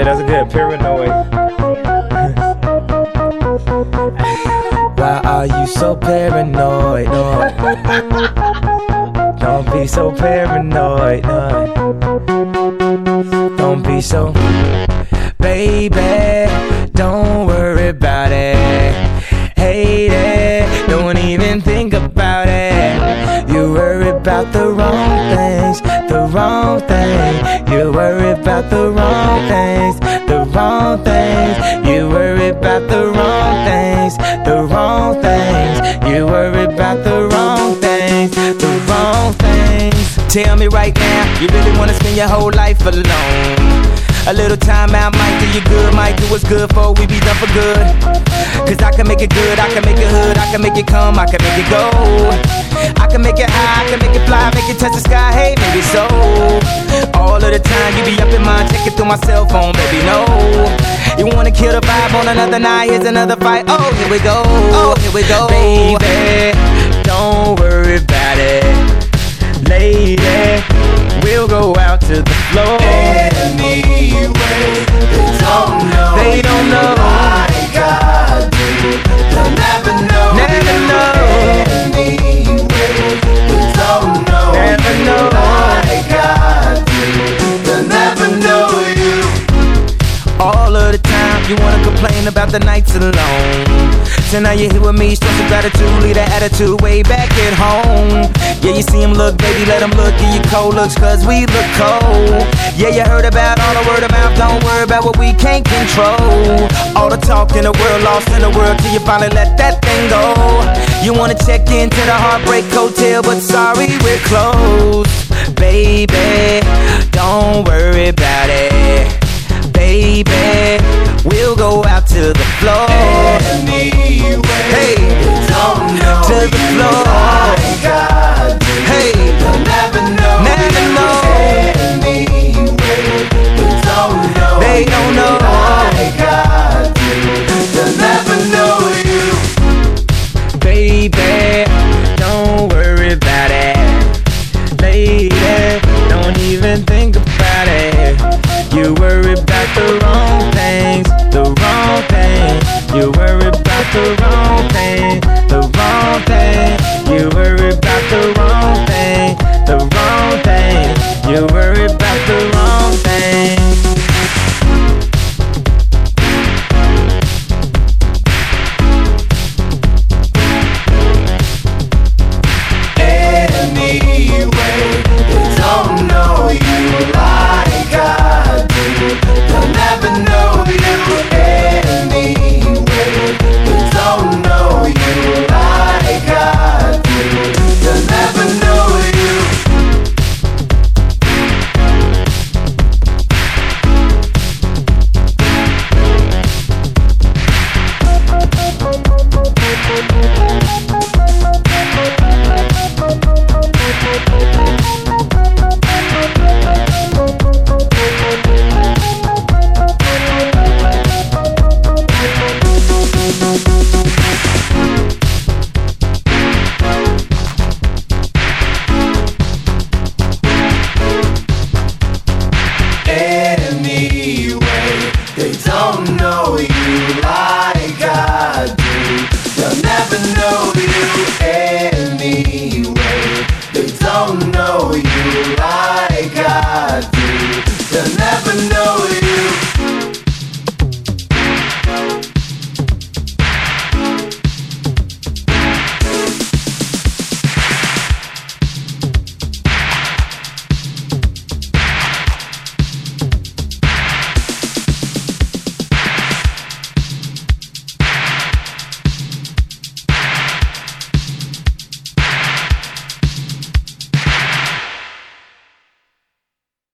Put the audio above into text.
that's good. Paranoid. Why are you so paranoid? No. Don't be so paranoid. No. Don't be so. Baby, don't worry about it. Hate it, don't even think about it. You worry about the wrong things, the wrong thing. You worry about the wrong things, the wrong things. You worry about the wrong things, the wrong things. You worry about the wrong things, the wrong things. Tell me right now, you really wanna spend your whole life alone? A little time out might do you good, might do what's good for we be done for good. Cause I can make it good, I can make it hood, I can make it come, I can make it go. I can make it high, I can make it fly, make it touch the sky, hey, maybe so. All of the time you be up in mind, checking through my cell phone, baby, no. You wanna kill the vibe on another night, here's another fight, oh, here we go, oh, here we go. Baby, don't worry about it. Lady, we'll go out to the floor. Anyway, they don't know like I do. They'll never know. Never know. Anyway, they don't know. Never know like I do. They'll never know you. all of the time. You wanna complain about the nights alone. So now you're here with me, show some gratitude, leave that attitude way back at home. Yeah, you see him look, baby, let him look, give you cold looks, cause we look cold. Yeah, you heard about all the word of mouth, don't worry about what we can't control. All the talk in the world, lost in the world, till you finally let that thing go. You wanna check into the Heartbreak Hotel, but sorry, we're closed. Baby, don't worry about it. Baby, we'll go out to the floor. Anyway, hey, don't know to the floor. Like I do. Hey, they'll never know. Never know. Anyway, they don't know. Like I do. They'll never know you. Baby, don't worry about it. Lady, don't even think about it. You worry about the wrong things, the wrong things. You worry about the wrong things.